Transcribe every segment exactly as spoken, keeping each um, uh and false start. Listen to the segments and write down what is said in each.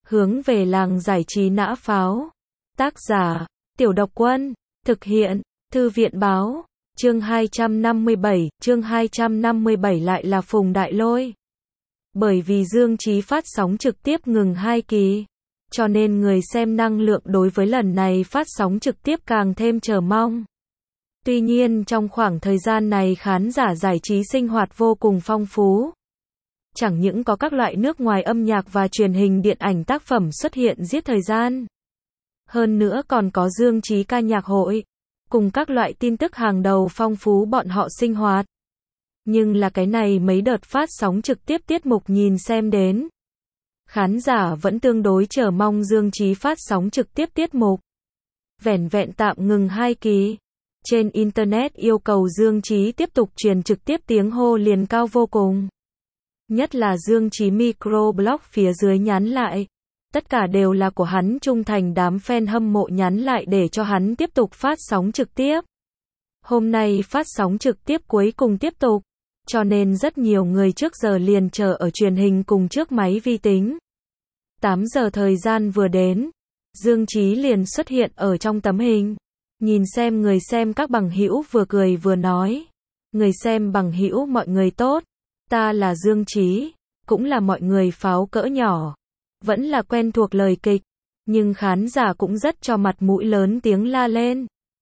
Hướng về làng giải trí nã pháo. Tác giả, Tiểu Độc Quân. Thực hiện, Thư viện Báo. Chương hai trăm năm mươi bảy, chương hai trăm năm mươi bảy lại là Phùng Đại Lôi. Bởi vì Dương Chí phát sóng trực tiếp ngừng hai kỳ, cho nên người xem năng lượng đối với lần này phát sóng trực tiếp càng thêm chờ mong. Tuy nhiên trong khoảng thời gian này khán giả giải trí sinh hoạt vô cùng phong phú. Chẳng những có các loại nước ngoài âm nhạc và truyền hình điện ảnh tác phẩm xuất hiện giết thời gian. Hơn nữa còn có Dương Chí ca nhạc hội, cùng các loại tin tức hàng đầu phong phú bọn họ sinh hoạt. Nhưng là cái này mấy đợt phát sóng trực tiếp tiết mục nhìn xem đến. Khán giả vẫn tương đối chờ mong Dương Chí phát sóng trực tiếp tiết mục. Vẻn vẹn tạm ngừng hai kỳ. Trên Internet yêu cầu Dương Chí tiếp tục truyền trực tiếp tiếng hô liền cao vô cùng. Nhất là Dương Chí microblog phía dưới nhắn lại. Tất cả đều là của hắn trung thành đám fan hâm mộ nhắn lại để cho hắn tiếp tục phát sóng trực tiếp. Hôm nay phát sóng trực tiếp cuối cùng tiếp tục. Cho nên rất nhiều người trước giờ liền chờ ở truyền hình cùng trước máy vi tính. tám giờ thời gian vừa đến, Dương Chí liền xuất hiện ở trong tấm hình. Nhìn xem người xem các bằng hữu vừa cười vừa nói. Người xem bằng hữu mọi người tốt. Ta là Dương Chí, cũng là mọi người pháo cỡ nhỏ. Vẫn là quen thuộc lời kịch, nhưng khán giả cũng rất cho mặt mũi lớn tiếng la lên.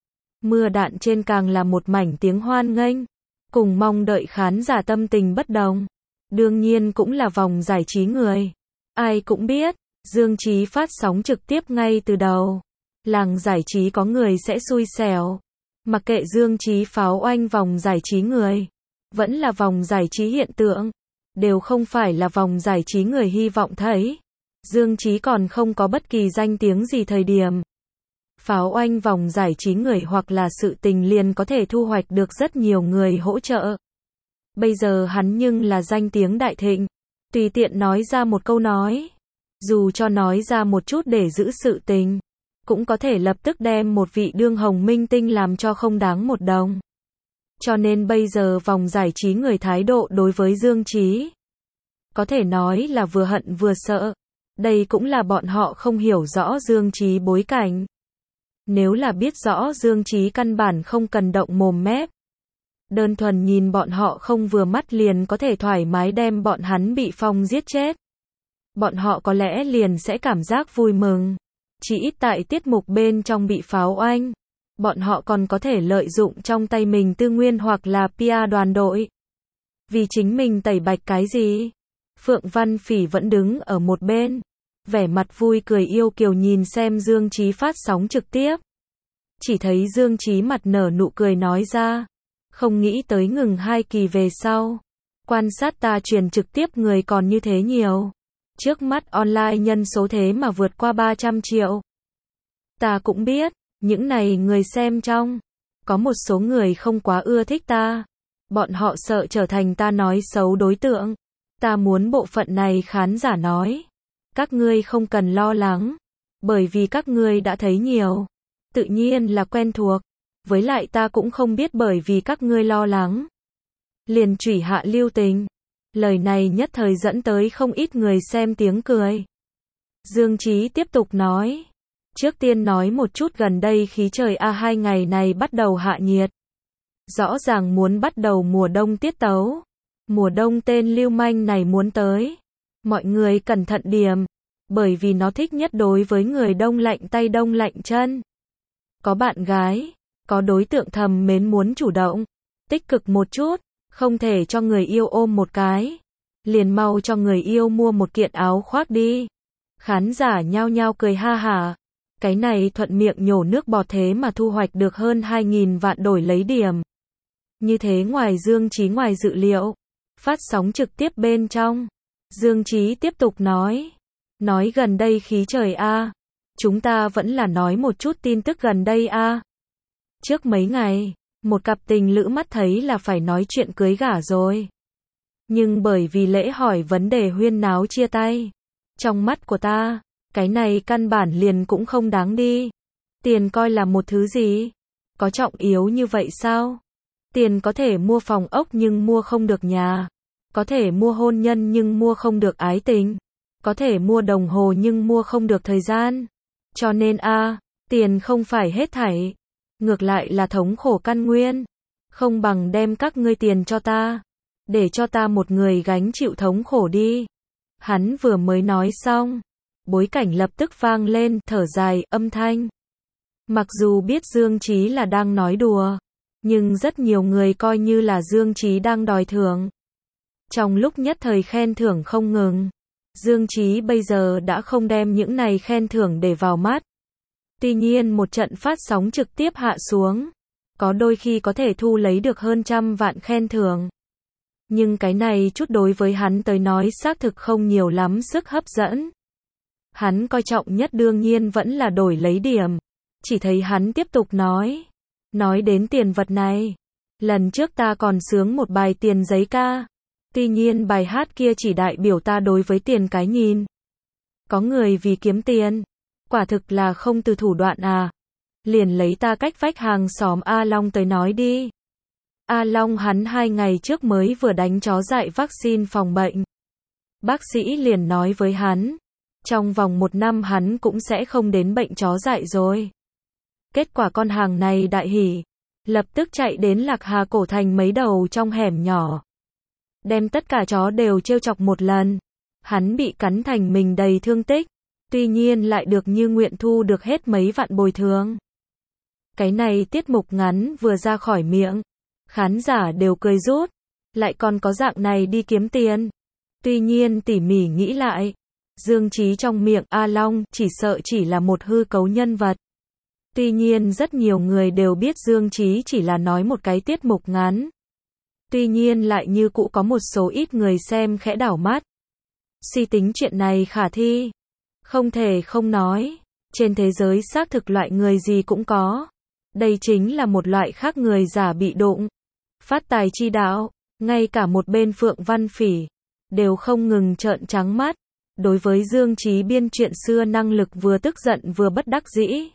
Mưa đạn trên càng là một mảnh tiếng hoan nghênh, cùng mong đợi khán giả tâm tình bất đồng. Đương nhiên cũng là vòng giải trí người. Ai cũng biết, Dương Chí phát sóng trực tiếp ngay từ đầu. Làng giải trí có người sẽ xui xẻo. Mặc kệ Dương Chí pháo oanh vòng giải trí người, vẫn là vòng giải trí hiện tượng, đều không phải là vòng giải trí người hy vọng thấy. Dương Chí còn không có bất kỳ danh tiếng gì thời điểm. Pháo oanh vòng giải trí người hoặc là sự tình liền có thể thu hoạch được rất nhiều người hỗ trợ. Bây giờ hắn nhưng là danh tiếng đại thịnh. Tùy tiện nói ra một câu nói. Dù cho nói ra một chút để giữ sự tình. Cũng có thể lập tức đem một vị đương hồng minh tinh làm cho không đáng một đồng. Cho nên bây giờ vòng giải trí người thái độ đối với Dương Chí. Có thể nói là vừa hận vừa sợ. Đây cũng là bọn họ không hiểu rõ Dương Chí bối cảnh. Nếu là biết rõ Dương Chí căn bản không cần động mồm mép. Đơn thuần nhìn bọn họ không vừa mắt liền có thể thoải mái đem bọn hắn bị phong giết chết. Bọn họ có lẽ liền sẽ cảm giác vui mừng. Chỉ ít tại tiết mục bên trong bị pháo oanh. Bọn họ còn có thể lợi dụng trong tay mình tư nguyên hoặc là pê e đoàn đội. Vì chính mình tẩy bạch cái gì? Phượng Văn Phỉ vẫn đứng ở một bên. Vẻ mặt vui cười yêu kiều nhìn xem Dương Chí phát sóng trực tiếp. Chỉ thấy Dương Chí mặt nở nụ cười nói ra. Không nghĩ tới ngừng hai kỳ về sau. Quan sát ta truyền trực tiếp người còn như thế nhiều. Trước mắt online nhân số thế mà vượt qua ba trăm triệu. Ta cũng biết, những này người xem trong. Có một số người không quá ưa thích ta. Bọn họ sợ trở thành ta nói xấu đối tượng. Ta muốn bộ phận này khán giả nói. Các ngươi không cần lo lắng. Bởi vì các ngươi đã thấy nhiều. Tự nhiên là quen thuộc. Với lại ta cũng không biết bởi vì các ngươi lo lắng. Liền chủy hạ lưu tình. Lời này nhất thời dẫn tới không ít người xem tiếng cười. Dương Chí tiếp tục nói. Trước tiên nói một chút gần đây khí trời a hai ngày này bắt đầu hạ nhiệt. Rõ ràng muốn bắt đầu mùa đông tiết tấu. Mùa đông tên lưu manh này muốn tới. Mọi người cẩn thận điểm. Bởi vì nó thích nhất đối với người đông lạnh tay đông lạnh chân. Có bạn gái. Có đối tượng thầm mến muốn chủ động. Tích cực một chút. Không thể cho người yêu ôm một cái. Liền mau cho người yêu mua một kiện áo khoác đi. Khán giả nhao nhao cười ha hả. Cái này thuận miệng nhổ nước bọt thế mà thu hoạch được hơn hai nghìn vạn đổi lấy điểm. Như thế ngoài Dương Chí ngoài dự liệu. Phát sóng trực tiếp bên trong. Dương Chí tiếp tục nói. Nói gần đây khí trời a. Chúng ta vẫn là nói một chút tin tức gần đây a. Trước mấy ngày, một cặp tình lữ mắt thấy là phải nói chuyện cưới gả rồi. Nhưng bởi vì lễ hỏi vấn đề huyên náo chia tay. Trong mắt của ta, cái này căn bản liền cũng không đáng đi. Tiền coi là một thứ gì? Có trọng yếu như vậy sao? Tiền có thể mua phòng ốc nhưng mua không được nhà. Có thể mua hôn nhân nhưng mua không được ái tình. Có thể mua đồng hồ nhưng mua không được thời gian. Cho nên a, tiền không phải hết thảy, ngược lại là thống khổ căn nguyên. Không bằng đem các ngươi tiền cho ta, để cho ta một người gánh chịu thống khổ đi. Hắn vừa mới nói xong, bối cảnh lập tức vang lên thở dài âm thanh. Mặc dù biết Dương Chí là đang nói đùa, nhưng rất nhiều người coi như là Dương Chí đang đòi thưởng. Trong lúc nhất thời khen thưởng không ngừng, Dương Chí bây giờ đã không đem những này khen thưởng để vào mắt. Tuy nhiên một trận phát sóng trực tiếp hạ xuống, có đôi khi có thể thu lấy được hơn trăm vạn khen thưởng. Nhưng cái này chút đối với hắn tới nói xác thực không nhiều lắm sức hấp dẫn. Hắn coi trọng nhất đương nhiên vẫn là đổi lấy điểm. Chỉ thấy hắn tiếp tục nói. Nói đến tiền vật này. Lần trước ta còn sướng một bài tiền giấy ca. Tuy nhiên bài hát kia chỉ đại biểu ta đối với tiền cái nhìn. Có người vì kiếm tiền. Quả thực là không từ thủ đoạn à. Liền lấy ta cách vách hàng xóm A Long tới nói đi. A Long hắn hai ngày trước mới vừa đánh chó dại vaccine phòng bệnh. Bác sĩ liền nói với hắn. Trong vòng một năm hắn cũng sẽ không đến bệnh chó dại rồi. Kết quả con hàng này đại hỉ. Lập tức chạy đến Lạc Hà cổ thành mấy đầu trong hẻm nhỏ. Đem tất cả chó đều trêu chọc một lần. Hắn bị cắn thành mình đầy thương tích. Tuy nhiên lại được như nguyện thu được hết mấy vạn bồi thường. Cái này tiết mục ngắn vừa ra khỏi miệng. Khán giả đều cười rút. Lại còn có dạng này đi kiếm tiền. Tuy nhiên tỉ mỉ nghĩ lại. Dương Chí trong miệng A Long chỉ sợ chỉ là một hư cấu nhân vật. Tuy nhiên rất nhiều người đều biết Dương Chí chỉ là nói một cái tiết mục ngắn. Tuy nhiên lại như cũ có một số ít người xem khẽ đảo mắt. Suy tính chuyện này khả thi. Không thể không nói. Trên thế giới xác thực loại người gì cũng có. Đây chính là một loại khác người giả bị đụng. Phát tài chi đạo. Ngay cả một bên Phượng Văn Phỉ. Đều không ngừng trợn trắng mắt. Đối với Dương Chí biên chuyện xưa năng lực vừa tức giận vừa bất đắc dĩ.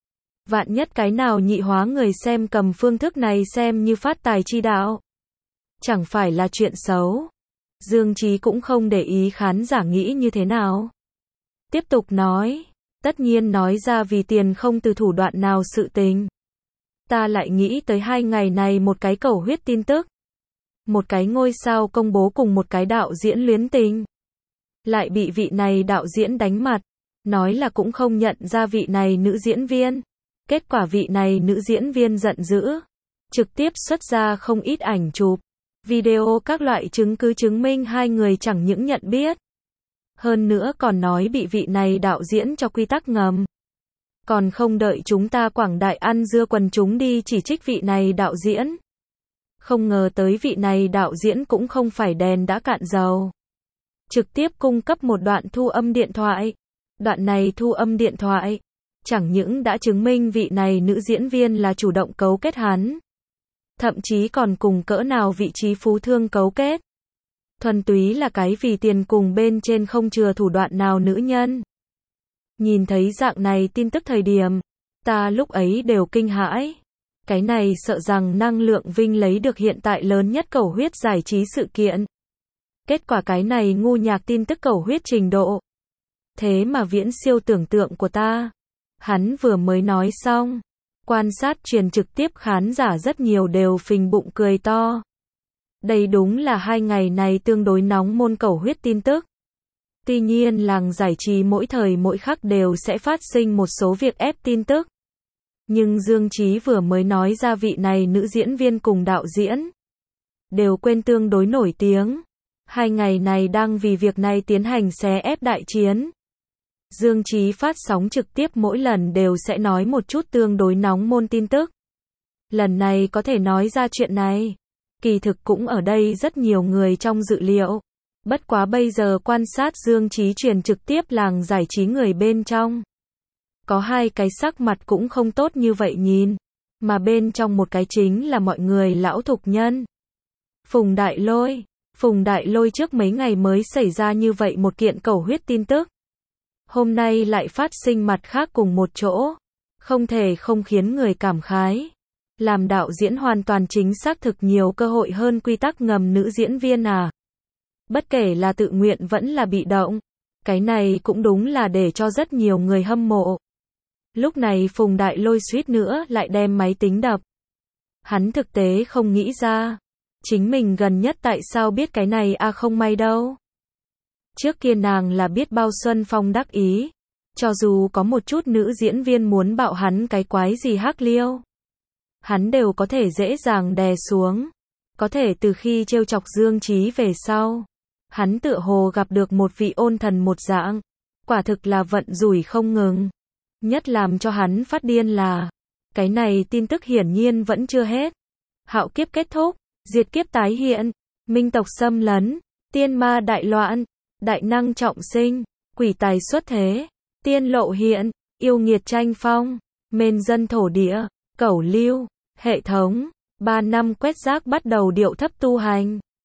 Vạn nhất cái nào nhị hóa người xem cầm phương thức này xem như phát tài chi đạo. Chẳng phải là chuyện xấu. Dương Chí cũng không để ý khán giả nghĩ như thế nào. Tiếp tục nói. Tất nhiên nói ra vì tiền không từ thủ đoạn nào sự tình. Ta lại nghĩ tới hai ngày này một cái cầu huyết tin tức. Một cái ngôi sao công bố cùng một cái đạo diễn luyến tình. Lại bị vị này đạo diễn đánh mặt. Nói là cũng không nhận ra vị này nữ diễn viên. Kết quả vị này nữ diễn viên giận dữ. Trực tiếp xuất ra không ít ảnh chụp. Video các loại chứng cứ chứng minh hai người chẳng những nhận biết. Hơn nữa còn nói bị vị này đạo diễn cho quy tắc ngầm. Còn không đợi chúng ta quảng đại ăn dưa quần chúng đi chỉ trích vị này đạo diễn. Không ngờ tới vị này đạo diễn cũng không phải đèn đã cạn dầu. Trực tiếp cung cấp một đoạn thu âm điện thoại. Đoạn này thu âm điện thoại. Chẳng những đã chứng minh vị này nữ diễn viên là chủ động cấu kết hắn. Thậm chí còn cùng cỡ nào vị trí phú thương cấu kết. Thuần túy là cái vì tiền cùng bên trên không chừa thủ đoạn nào nữ nhân. Nhìn thấy dạng này tin tức thời điểm, ta lúc ấy đều kinh hãi. Cái này sợ rằng năng lượng Vinh lấy được hiện tại lớn nhất cầu huyết giải trí sự kiện. Kết quả cái này ngu nhạc tin tức cầu huyết trình độ. Thế mà viễn siêu tưởng tượng của ta. Hắn vừa mới nói xong. Quan sát truyền trực tiếp khán giả rất nhiều đều phình bụng cười to. Đây đúng là hai ngày này tương đối nóng môn cầu huyết tin tức. Tuy nhiên làng giải trí mỗi thời mỗi khắc đều sẽ phát sinh một số việc ép tin tức. Nhưng Dương Chí vừa mới nói ra vị này nữ diễn viên cùng đạo diễn. Đều quên tương đối nổi tiếng. Hai ngày này đang vì việc này tiến hành xé ép đại chiến. Dương Chí phát sóng trực tiếp mỗi lần đều sẽ nói một chút tương đối nóng môn tin tức. Lần này có thể nói ra chuyện này. Kỳ thực cũng ở đây rất nhiều người trong dự liệu. Bất quá bây giờ quan sát Dương Chí truyền trực tiếp làng giải trí người bên trong. Có hai cái sắc mặt cũng không tốt như vậy nhìn. Mà bên trong một cái chính là mọi người lão thục nhân. Phùng Đại Lôi. Phùng Đại Lôi trước mấy ngày mới xảy ra như vậy một kiện cầu huyết tin tức. Hôm nay lại phát sinh mặt khác cùng một chỗ. Không thể không khiến người cảm khái. Làm đạo diễn hoàn toàn chính xác thực nhiều cơ hội hơn quy tắc ngầm nữ diễn viên à. Bất kể là tự nguyện vẫn là bị động. Cái này cũng đúng là để cho rất nhiều người hâm mộ. Lúc này Phùng Đại Lôi suýt nữa lại đem máy tính đập. Hắn thực tế không nghĩ ra. Chính mình gần nhất tại sao biết cái này a à không may đâu. Trước kia nàng là biết bao Xuân Phong đắc ý. Cho dù có một chút nữ diễn viên muốn bạo hắn cái quái gì hắc liêu. Hắn đều có thể dễ dàng đè xuống. Có thể từ khi trêu chọc Dương Chí về sau. Hắn tựa hồ gặp được một vị ôn thần một dạng. Quả thực là vận rủi không ngừng. Nhất làm cho hắn phát điên là. Cái này tin tức hiển nhiên vẫn chưa hết. Hạo kiếp kết thúc. Diệt kiếp tái hiện. Minh tộc xâm lấn. Tiên ma đại loạn. Đại năng trọng sinh. Quỷ tài xuất thế. Tiên lộ hiện. Yêu nghiệt tranh phong. Mên dân thổ địa. Cẩu lưu. Hệ thống. Ba năm quét rác bắt đầu điệu thấp tu hành.